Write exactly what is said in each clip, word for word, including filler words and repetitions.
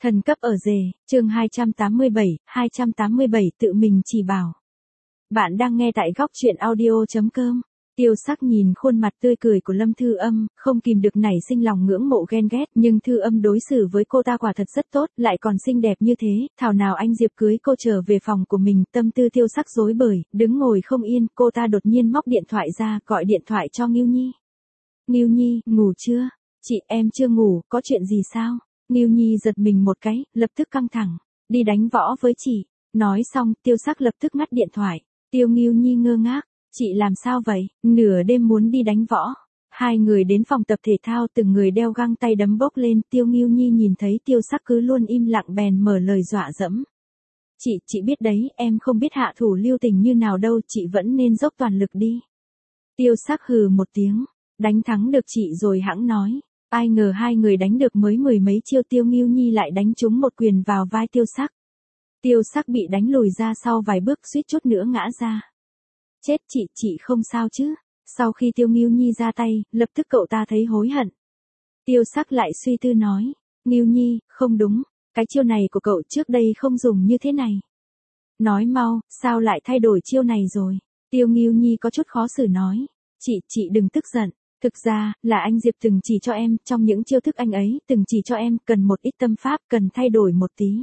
Thần cấp ở rể, chương hai trăm tám mươi bảy, hai trăm tám mươi bảy tự mình chỉ bảo. Bạn đang nghe tại góc truyện audio chấm com. Tiêu Sắc nhìn khuôn mặt tươi cười của Lâm Thư Âm, không kìm được nảy sinh lòng ngưỡng mộ ghen ghét, nhưng Thư Âm đối xử với cô ta quả thật rất tốt, lại còn xinh đẹp như thế, thảo nào anh Diệp cưới cô trở về phòng của mình, tâm tư Tiêu Sắc rối bời, đứng ngồi không yên, cô ta đột nhiên móc điện thoại ra, gọi điện thoại cho Ngưu Nhi. Ngưu Nhi, ngủ chưa? Chị, em chưa ngủ, có chuyện gì sao? Ngưu Nhi giật mình một cái, lập tức căng thẳng, đi đánh võ với chị. Nói xong, Tiêu Sắc lập tức ngắt điện thoại. Tiêu Ngưu Nhi ngơ ngác, chị làm sao vậy, nửa đêm muốn đi đánh võ. Hai người đến phòng tập thể thao, từng người đeo găng tay đấm bốc lên. Tiêu Ngưu Nhi nhìn thấy Tiêu Sắc cứ luôn im lặng bèn mở lời dọa dẫm. Chị, chị biết đấy, em không biết hạ thủ lưu tình như nào đâu, chị vẫn nên dốc toàn lực đi. Tiêu Sắc hừ một tiếng, đánh thắng được chị rồi hẵng nói. Ai ngờ hai người đánh được mới mười mấy chiêu, Tiêu Ngưu Nhi lại đánh trúng một quyền vào vai Tiêu Sắc. Tiêu Sắc bị đánh lùi ra sau vài bước, suýt chút nữa ngã ra. Chết, chị, chị không sao chứ? Sau khi Tiêu Ngưu Nhi ra tay, lập tức cậu ta thấy hối hận. Tiêu Sắc lại suy tư nói, Ngưu Nhi, không đúng, cái chiêu này của cậu trước đây không dùng như thế này. Nói mau, sao lại thay đổi chiêu này rồi? Tiêu Ngưu Nhi có chút khó xử nói, chị, chị đừng tức giận. Thực ra, là anh Diệp từng chỉ cho em, trong những chiêu thức anh ấy từng chỉ cho em, cần một ít tâm pháp, cần thay đổi một tí.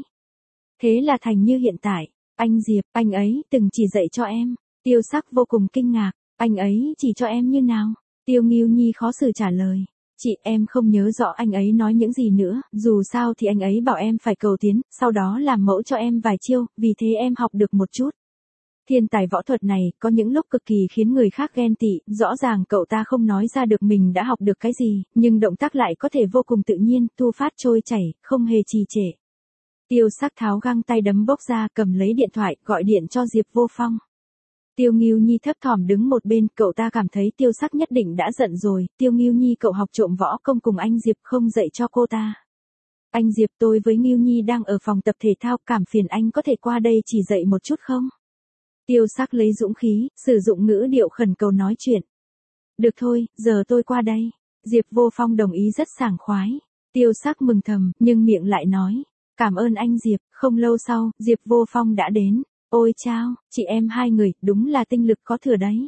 Thế là thành như hiện tại, anh Diệp, anh ấy từng chỉ dạy cho em. Tiêu Sắc vô cùng kinh ngạc, anh ấy chỉ cho em như nào? Tiêu Ngưu Nhi khó xử trả lời, chị, em không nhớ rõ anh ấy nói những gì nữa, dù sao thì anh ấy bảo em phải cầu tiến, sau đó làm mẫu cho em vài chiêu, vì thế em học được một chút. Thiên tài võ thuật này, có những lúc cực kỳ khiến người khác ghen tị, rõ ràng cậu ta không nói ra được mình đã học được cái gì, nhưng động tác lại có thể vô cùng tự nhiên, thu phát trôi chảy, không hề trì trệ. Tiêu Sắc tháo găng tay đấm bốc ra, cầm lấy điện thoại, gọi điện cho Diệp Vô Phong. Tiêu Ngưu Nhi thấp thỏm đứng một bên, cậu ta cảm thấy Tiêu Sắc nhất định đã giận rồi. Tiêu Ngưu Nhi, cậu học trộm võ công cùng anh Diệp không dạy cho cô ta. Anh Diệp, tôi với Ngưu Nhi đang ở phòng tập thể thao, cảm phiền anh có thể qua đây chỉ dạy một chút không? Tiêu Sắc lấy dũng khí, sử dụng ngữ điệu khẩn cầu nói chuyện. Được thôi, giờ tôi qua đây. Diệp Vô Phong đồng ý rất sảng khoái. Tiêu Sắc mừng thầm, nhưng miệng lại nói, cảm ơn anh Diệp. Không lâu sau, Diệp Vô Phong đã đến. Ôi chao, chị em hai người, đúng là tinh lực có thừa đấy.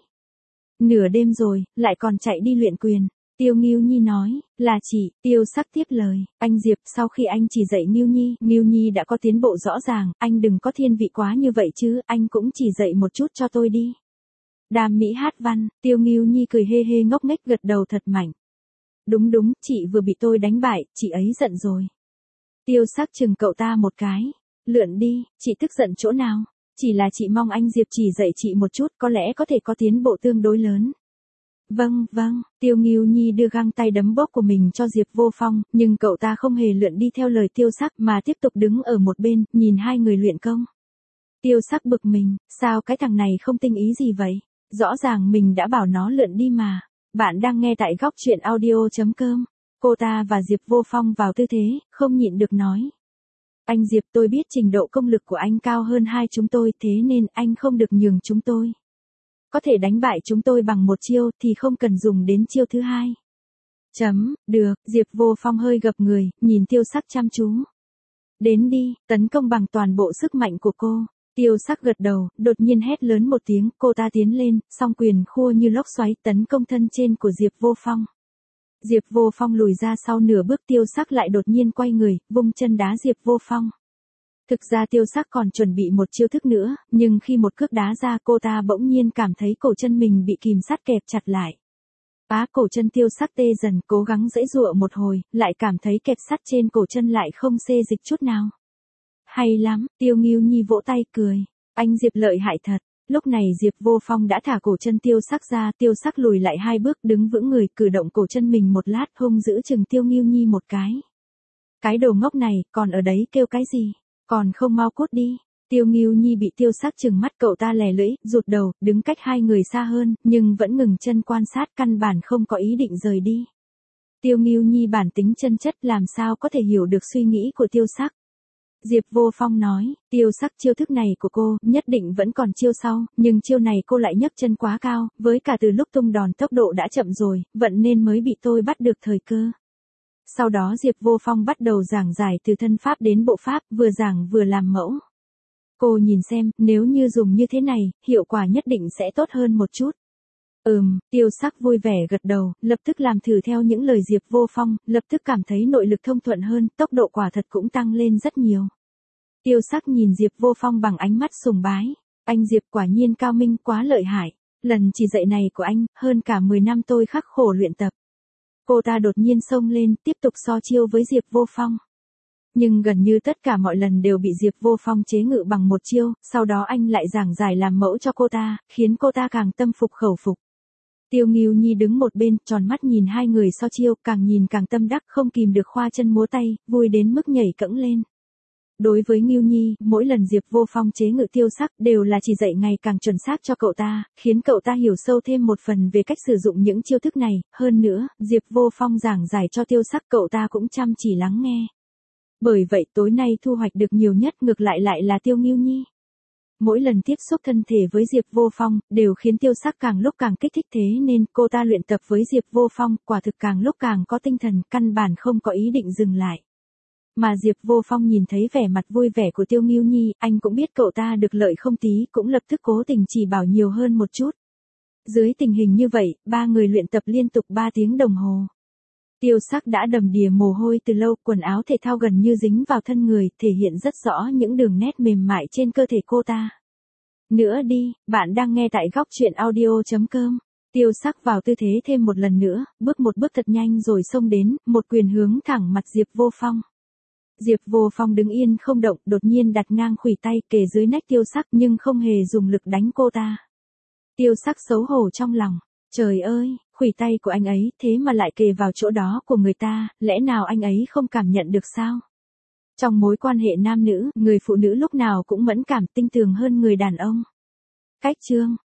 Nửa đêm rồi, lại còn chạy đi luyện quyền. Tiêu Ngưu Nhi nói, là chị. Tiêu Sắc tiếp lời, anh Diệp, sau khi anh chỉ dạy Ngưu Nhi, Ngưu Nhi đã có tiến bộ rõ ràng, anh đừng có thiên vị quá như vậy chứ, anh cũng chỉ dạy một chút cho tôi đi. Đàm Mỹ hát văn, Tiêu Ngưu Nhi cười hê hê ngốc nghếch gật đầu thật mạnh. Đúng đúng, chị vừa bị tôi đánh bại, chị ấy giận rồi. Tiêu Sắc chừng cậu ta một cái, lượn đi, chị tức giận chỗ nào? Chỉ là chị mong anh Diệp chỉ dạy chị một chút, có lẽ có thể có tiến bộ tương đối lớn. Vâng, vâng, Tiêu Ngưu Nhi đưa găng tay đấm bốc của mình cho Diệp Vô Phong, nhưng cậu ta không hề lượn đi theo lời Tiêu Sắc mà tiếp tục đứng ở một bên, nhìn hai người luyện công. Tiêu Sắc bực mình, sao cái thằng này không tinh ý gì vậy? Rõ ràng mình đã bảo nó lượn đi mà. Bạn đang nghe tại góc truyện audio chấm com. Cô ta và Diệp Vô Phong vào tư thế, không nhịn được nói. Anh Diệp, tôi biết trình độ công lực của anh cao hơn hai chúng tôi, thế nên anh không được nhường chúng tôi. Có thể đánh bại chúng tôi bằng một chiêu thì không cần dùng đến chiêu thứ hai. Chấm, được, Diệp Vô Phong hơi gập người, nhìn Tiêu Sắc chăm chú. Đến đi, tấn công bằng toàn bộ sức mạnh của cô. Tiêu Sắc gật đầu, đột nhiên hét lớn một tiếng, cô ta tiến lên, song quyền khua như lốc xoáy tấn công thân trên của Diệp Vô Phong. Diệp Vô Phong lùi ra sau nửa bước, Tiêu Sắc lại đột nhiên quay người, vung chân đá Diệp Vô Phong. Thực ra Tiêu Sắc còn chuẩn bị một chiêu thức nữa, nhưng khi một cước đá ra, cô ta bỗng nhiên cảm thấy cổ chân mình bị kìm sắt kẹp chặt lại. Á, cổ chân Tiêu Sắc tê dần, cố gắng giãy giụa một hồi, lại cảm thấy kẹp sắt trên cổ chân lại không xê dịch chút nào. Hay lắm, Tiêu Ngưu Nhi vỗ tay cười, anh Diệp lợi hại thật. Lúc này Diệp Vô Phong đã thả cổ chân Tiêu Sắc ra, Tiêu Sắc lùi lại hai bước, đứng vững người, cử động cổ chân mình một lát, hung giữ chừng Tiêu Ngưu Nhi một cái. Cái đồ ngốc này, còn ở đấy kêu cái gì? Còn không mau cút đi. Tiêu Ngưu Nhi bị Tiêu Sắc chừng mắt, cậu ta lè lưỡi, rụt đầu, đứng cách hai người xa hơn, nhưng vẫn ngừng chân quan sát, căn bản không có ý định rời đi. Tiêu Ngưu Nhi bản tính chân chất, làm sao có thể hiểu được suy nghĩ của Tiêu Sắc. Diệp Vô Phong nói, Tiêu Sắc, chiêu thức này của cô, nhất định vẫn còn chiêu sau, nhưng chiêu này cô lại nhấc chân quá cao, với cả từ lúc tung đòn tốc độ đã chậm rồi, vậy nên mới bị tôi bắt được thời cơ. Sau đó Diệp Vô Phong bắt đầu giảng giải từ thân pháp đến bộ pháp, vừa giảng vừa làm mẫu. Cô nhìn xem, nếu như dùng như thế này, hiệu quả nhất định sẽ tốt hơn một chút. Ừm, Tiêu Sắc vui vẻ gật đầu, lập tức làm thử theo những lời Diệp Vô Phong, lập tức cảm thấy nội lực thông thuận hơn, tốc độ quả thật cũng tăng lên rất nhiều. Tiêu Sắc nhìn Diệp Vô Phong bằng ánh mắt sùng bái. Anh Diệp quả nhiên cao minh, quá lợi hại. Lần chỉ dạy này của anh, hơn cả mười năm tôi khắc khổ luyện tập. Cô ta đột nhiên xông lên, tiếp tục so chiêu với Diệp Vô Phong. Nhưng gần như tất cả mọi lần đều bị Diệp Vô Phong chế ngự bằng một chiêu, sau đó anh lại giảng giải làm mẫu cho cô ta, khiến cô ta càng tâm phục khẩu phục. Tiêu Ngưu Nhi đứng một bên, tròn mắt nhìn hai người so chiêu, càng nhìn càng tâm đắc, không kìm được khoa chân múa tay, vui đến mức nhảy cẫng lên. Đối với Ngưu Nhi, mỗi lần Diệp Vô Phong chế ngự Tiêu Sắc đều là chỉ dạy ngày càng chuẩn xác cho cậu ta, khiến cậu ta hiểu sâu thêm một phần về cách sử dụng những chiêu thức này, hơn nữa, Diệp Vô Phong giảng giải cho Tiêu Sắc cậu ta cũng chăm chỉ lắng nghe. Bởi vậy tối nay thu hoạch được nhiều nhất ngược lại lại là Tiêu Ngưu Nhi. Mỗi lần tiếp xúc thân thể với Diệp Vô Phong, đều khiến Tiêu Sắc càng lúc càng kích thích, thế nên cô ta luyện tập với Diệp Vô Phong, quả thực càng lúc càng có tinh thần, căn bản không có ý định dừng lại. Mà Diệp Vô Phong nhìn thấy vẻ mặt vui vẻ của Tiêu Ngưu Nhi, anh cũng biết cậu ta được lợi không tí, cũng lập tức cố tình chỉ bảo nhiều hơn một chút. Dưới tình hình như vậy, ba người luyện tập liên tục ba tiếng đồng hồ. Tiêu Sắc đã đầm đìa mồ hôi từ lâu, quần áo thể thao gần như dính vào thân người, thể hiện rất rõ những đường nét mềm mại trên cơ thể cô ta. Nữa đi, bạn đang nghe tại góc truyện audio chấm com. Tiêu Sắc vào tư thế thêm một lần nữa, bước một bước thật nhanh rồi xông đến, một quyền hướng thẳng mặt Diệp Vô Phong. Diệp Vô Phong đứng yên không động, đột nhiên đặt ngang khuỷu tay kề dưới nách Tiêu Sắc nhưng không hề dùng lực đánh cô ta. Tiêu Sắc xấu hổ trong lòng, trời ơi, khuỷu tay của anh ấy thế mà lại kề vào chỗ đó của người ta, lẽ nào anh ấy không cảm nhận được sao? Trong mối quan hệ nam nữ, người phụ nữ lúc nào cũng mẫn cảm tinh tường hơn người đàn ông. Cách chương